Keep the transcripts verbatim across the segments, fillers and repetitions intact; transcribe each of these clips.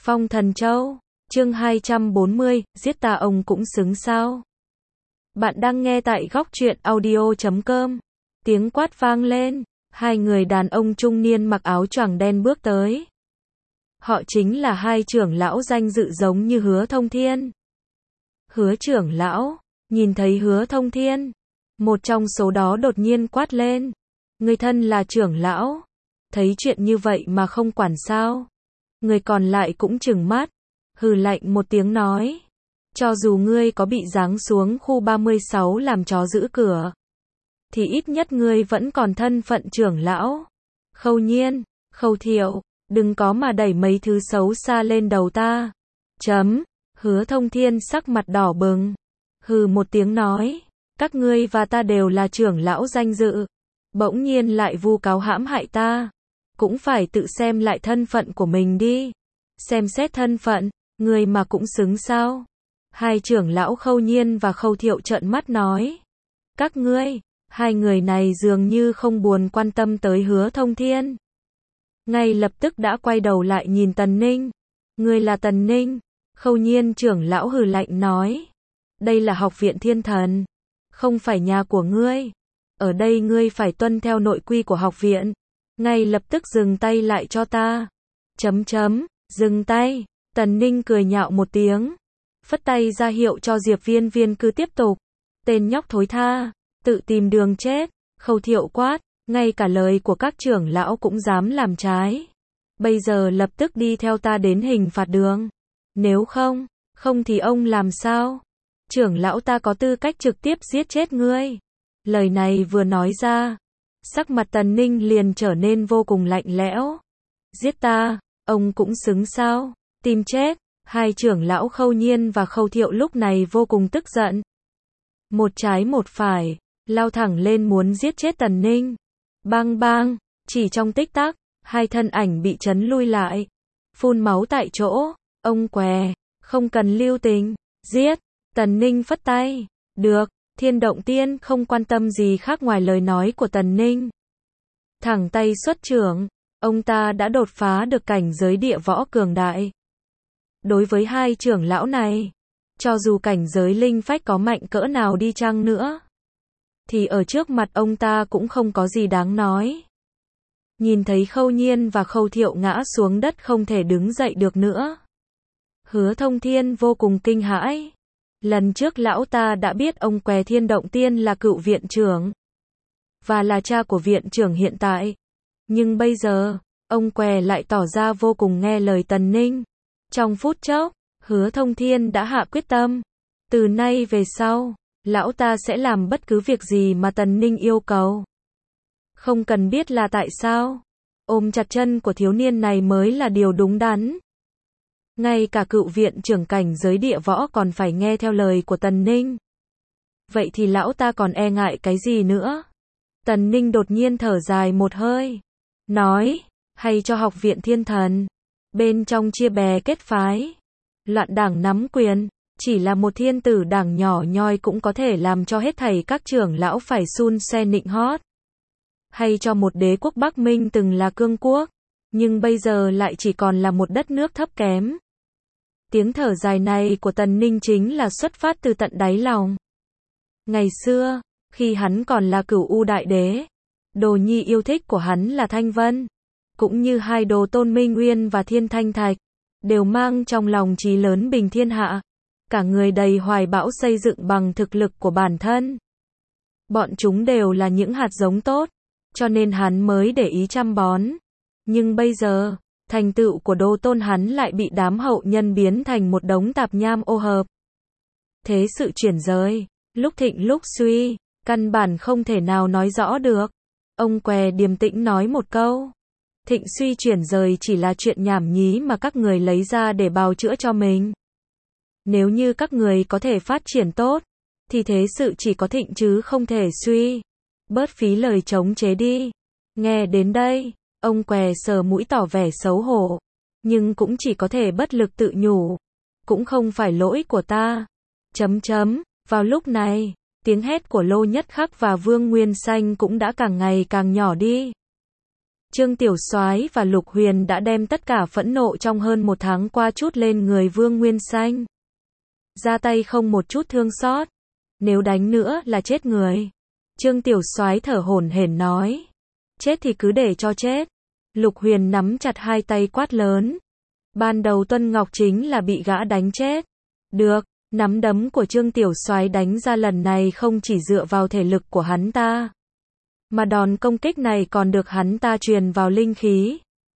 Phong Thần Châu, chương hai trăm bốn mươi, giết ta ông cũng xứng sao? Bạn đang nghe tại góc truyện audio chấm com. Tiếng quát vang lên, hai người đàn ông trung niên mặc áo choàng đen bước tới. Họ chính là hai trưởng lão danh dự giống như Hứa Thông Thiên. Hứa trưởng lão, nhìn thấy Hứa Thông Thiên, một trong số đó đột nhiên quát lên. Người thân là trưởng lão, thấy chuyện như vậy mà không quản sao? Người còn lại cũng trừng mắt, hừ lạnh một tiếng nói. Cho dù ngươi có bị giáng xuống khu ba mươi sáu làm chó giữ cửa, thì ít nhất ngươi vẫn còn thân phận trưởng lão. Khâu Nhiên, Khâu Thiệu, đừng có mà đẩy mấy thứ xấu xa lên đầu ta. Chấm, Hứa Thông Thiên sắc mặt đỏ bừng, hừ một tiếng nói, các ngươi và ta đều là trưởng lão danh dự, bỗng nhiên lại vu cáo hãm hại ta, cũng phải tự xem lại thân phận của mình đi. Xem xét thân phận, người mà cũng xứng sao? Hai trưởng lão Khâu Nhiên và Khâu Thiệu trợn mắt nói. Các ngươi, hai người này dường như không buồn quan tâm tới Hứa Thông Thiên. Ngay lập tức đã quay đầu lại nhìn Tần Ninh. Ngươi là Tần Ninh? Khâu Nhiên trưởng lão hừ lạnh nói. Đây là học viện Thiên Thần, không phải nhà của ngươi. Ở đây ngươi phải tuân theo nội quy của học viện. Ngay lập tức dừng tay lại cho ta. Chấm chấm, dừng tay. Tần Ninh cười nhạo một tiếng, phất tay ra hiệu cho Diệp Viên Viên cứ tiếp tục. Tên nhóc thối tha, tự tìm đường chết. Khâu Thiệu quát, ngay cả lời của các trưởng lão cũng dám làm trái. Bây giờ lập tức đi theo ta đến hình phạt đường. Nếu không, không thì ông làm sao? Trưởng lão ta có tư cách trực tiếp giết chết ngươi. Lời này vừa nói ra, sắc mặt Tần Ninh liền trở nên vô cùng lạnh lẽo. Giết ta, ông cũng xứng sao? Tìm chết. Hai trưởng lão Khâu Nhiên và Khâu Thiệu lúc này vô cùng tức giận. Một trái một phải, lao thẳng lên muốn giết chết Tần Ninh. Bang bang, chỉ trong tích tắc, hai thân ảnh bị chấn lui lại. Phun máu tại chỗ, ông què, không cần lưu tình, giết. Tần Ninh phất tay, được, Thiên Động Tiên không quan tâm gì khác ngoài lời nói của Tần Ninh. Thẳng tay xuất trưởng, ông ta đã đột phá được cảnh giới địa võ cường đại. Đối với hai trưởng lão này, cho dù cảnh giới linh phách có mạnh cỡ nào đi chăng nữa, thì ở trước mặt ông ta cũng không có gì đáng nói. Nhìn thấy Khâu Nhiên và Khâu Thiệu ngã xuống đất không thể đứng dậy được nữa, Hứa Thông Thiên vô cùng kinh hãi. Lần trước lão ta đã biết ông què Thiên Động Tiên là cựu viện trưởng, và là cha của viện trưởng hiện tại. Nhưng bây giờ, ông què lại tỏ ra vô cùng nghe lời Tần Ninh. Trong phút chốc, Hứa Thông Thiên đã hạ quyết tâm. Từ nay về sau, lão ta sẽ làm bất cứ việc gì mà Tần Ninh yêu cầu. Không cần biết là tại sao. Ôm chặt chân của thiếu niên này mới là điều đúng đắn. Ngay cả cựu viện trưởng cảnh giới địa võ còn phải nghe theo lời của Tần Ninh. Vậy thì lão ta còn e ngại cái gì nữa? Tần Ninh đột nhiên thở dài một hơi, nói, hay cho học viện Thiên Thần. Bên trong chia bè kết phái, loạn đảng nắm quyền, chỉ là một thiên tử đảng nhỏ nhoi cũng có thể làm cho hết thảy các trưởng lão phải xun xoe nịnh hót. Hay cho một đế quốc Bắc Minh từng là cương quốc, nhưng bây giờ lại chỉ còn là một đất nước thấp kém. Tiếng thở dài này của Tần Ninh chính là xuất phát từ tận đáy lòng. Ngày xưa, khi hắn còn là Cửu U Đại Đế, đồ nhi yêu thích của hắn là Thanh Vân, cũng như hai đồ tôn Minh Uyên và Thiên Thanh Thạch, đều mang trong lòng chí lớn bình thiên hạ, cả người đầy hoài bão xây dựng bằng thực lực của bản thân. Bọn chúng đều là những hạt giống tốt, cho nên hắn mới để ý chăm bón. Nhưng bây giờ, thành tựu của đồ tôn hắn lại bị đám hậu nhân biến thành một đống tạp nham ô hợp. Thế sự chuyển rời, lúc thịnh lúc suy, căn bản không thể nào nói rõ được. Ông què điềm tĩnh nói một câu. Thịnh suy chuyển rời chỉ là chuyện nhảm nhí mà các người lấy ra để bào chữa cho mình. Nếu như các người có thể phát triển tốt, thì thế sự chỉ có thịnh chứ không thể suy. Bớt phí lời chống chế đi. Nghe đến đây, ông què sờ mũi tỏ vẻ xấu hổ, nhưng cũng chỉ có thể bất lực tự nhủ. Cũng không phải lỗi của ta. Chấm chấm, vào lúc này, tiếng hét của Lô Nhất Khắc và Vương Nguyên Xanh cũng đã càng ngày càng nhỏ đi. Trương Tiểu Soái và Lục Huyền đã đem tất cả phẫn nộ trong hơn một tháng qua trút lên người Vương Nguyên Xanh. Ra tay không một chút thương xót. Nếu đánh nữa là chết người. Trương Tiểu Soái thở hổn hển nói. Chết thì cứ để cho chết. Lục Huyền nắm chặt hai tay quát lớn. Ban đầu Tuân Ngọc chính là bị gã đánh chết. Được, nắm đấm của Trương Tiểu Soái đánh ra lần này không chỉ dựa vào thể lực của hắn ta, mà đòn công kích này còn được hắn ta truyền vào linh khí.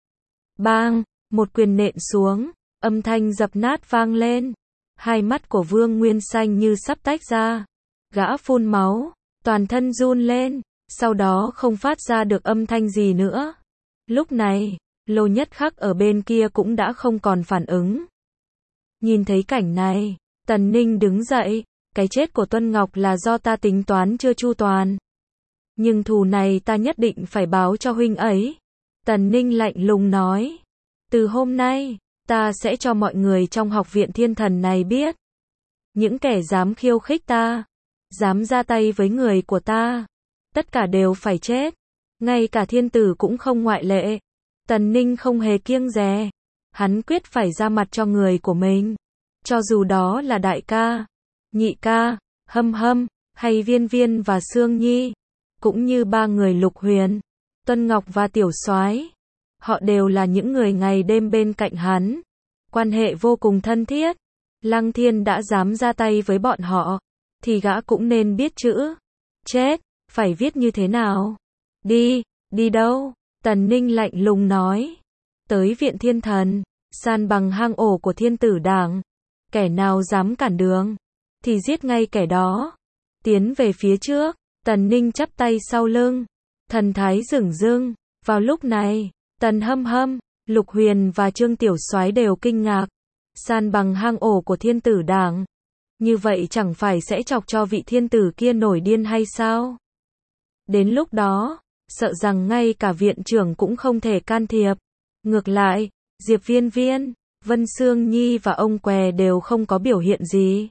Bang, một quyền nện xuống, âm thanh dập nát vang lên. Hai mắt của Vương Nguyên Xanh như sắp tách ra. Gã phun máu, toàn thân run lên, sau đó không phát ra được âm thanh gì nữa. Lúc này, Lô Nhất Khắc ở bên kia cũng đã không còn phản ứng. Nhìn thấy cảnh này, Tần Ninh đứng dậy, cái chết của Tuân Ngọc là do ta tính toán chưa chu toàn. Nhưng thù này ta nhất định phải báo cho huynh ấy. Tần Ninh lạnh lùng nói. Từ hôm nay, ta sẽ cho mọi người trong học viện thiên thần này biết. Những kẻ dám khiêu khích ta, dám ra tay với người của ta, tất cả đều phải chết. Ngay cả thiên tử cũng không ngoại lệ. Tần Ninh không hề kiêng dè. Hắn quyết phải ra mặt cho người của mình. Cho dù đó là đại ca, nhị ca, Hâm Hâm, hay Viên Viên và Sương Nhi. Cũng như ba người Lục Huyền, Tuân Ngọc và Tiểu Soái. Họ đều là những người ngày đêm bên cạnh hắn. Quan hệ vô cùng thân thiết. Lăng Thiên đã dám ra tay với bọn họ, thì gã cũng nên biết chữ chết, phải viết như thế nào. Đi, đi đâu? Tần Ninh lạnh lùng nói. Tới viện thiên thần, san bằng hang ổ của thiên tử đảng. Kẻ nào dám cản đường, thì giết ngay kẻ đó. Tiến về phía trước, Tần Ninh chắp tay sau lưng. Thần thái dửng dưng. Vào lúc này, Tần Hâm Hâm, Lục Huyền và Trương Tiểu Soái đều kinh ngạc. San bằng hang ổ của thiên tử đảng. Như vậy chẳng phải sẽ chọc cho vị thiên tử kia nổi điên hay sao? Đến lúc đó, sợ rằng ngay cả viện trưởng cũng không thể can thiệp. Ngược lại, Diệp Viên Viên, Vân Sương Nhi và ông Què đều không có biểu hiện gì.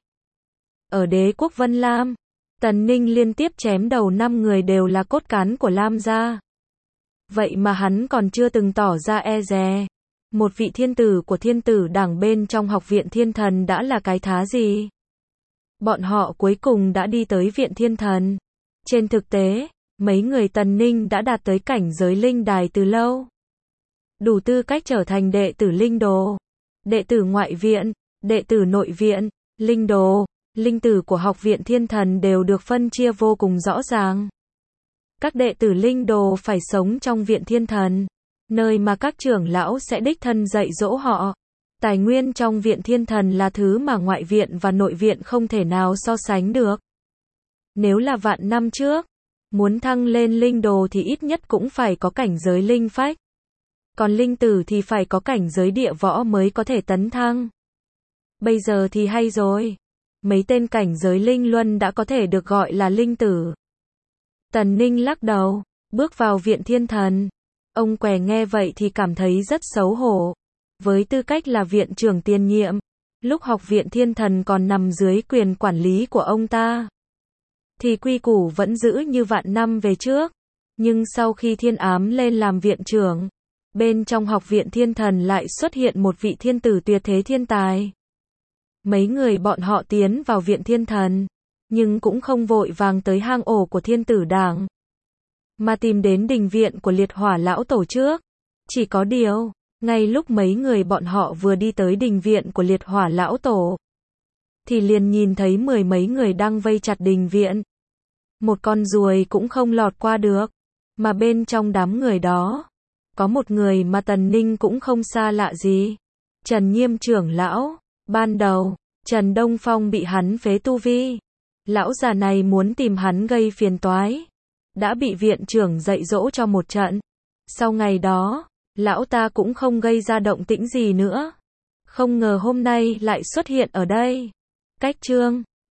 Ở đế quốc Vân Lam, Tần Ninh liên tiếp chém đầu năm người đều là cốt cán của Lam gia. Vậy mà hắn còn chưa từng tỏ ra e dè. Một vị thiên tử của thiên tử đảng bên trong học viện thiên thần đã là cái thá gì? Bọn họ cuối cùng đã đi tới viện thiên thần. Trên thực tế, mấy người Tần Ninh đã đạt tới cảnh giới linh đài từ lâu. Đủ tư cách trở thành đệ tử linh đồ, đệ tử ngoại viện, đệ tử nội viện, linh đồ, linh tử của học viện thiên thần đều được phân chia vô cùng rõ ràng. Các đệ tử linh đồ phải sống trong viện thiên thần, nơi mà các trưởng lão sẽ đích thân dạy dỗ họ. Tài nguyên trong viện thiên thần là thứ mà ngoại viện và nội viện không thể nào so sánh được. Nếu là vạn năm trước, muốn thăng lên linh đồ thì ít nhất cũng phải có cảnh giới linh phách. Còn linh tử thì phải có cảnh giới địa võ mới có thể tấn thăng. Bây giờ thì hay rồi. Mấy tên cảnh giới linh luân đã có thể được gọi là linh tử. Tần Ninh lắc đầu, bước vào viện thiên thần. Ông Què nghe vậy thì cảm thấy rất xấu hổ. Với tư cách là viện trưởng tiền nhiệm, lúc học viện thiên thần còn nằm dưới quyền quản lý của ông ta, thì quy củ vẫn giữ như vạn năm về trước. Nhưng sau khi Thiên Ám lên làm viện trưởng, bên trong học viện thiên thần lại xuất hiện một vị thiên tử tuyệt thế thiên tài. Mấy người bọn họ tiến vào viện thiên thần, nhưng cũng không vội vàng tới hang ổ của thiên tử đảng, mà tìm đến đình viện của liệt hỏa lão tổ trước. Chỉ có điều, ngay lúc mấy người bọn họ vừa đi tới đình viện của liệt hỏa lão tổ, thì liền nhìn thấy mười mấy người đang vây chặt đình viện. Một con ruồi cũng không lọt qua được, mà bên trong đám người đó, có một người mà Tần Ninh cũng không xa lạ gì. Trần Nhiêm trưởng lão. Ban đầu, Trần Đông Phong bị hắn phế tu vi. Lão già này muốn tìm hắn gây phiền toái. Đã bị viện trưởng dạy dỗ cho một trận. Sau ngày đó, lão ta cũng không gây ra động tĩnh gì nữa. Không ngờ hôm nay lại xuất hiện ở đây. Cách chương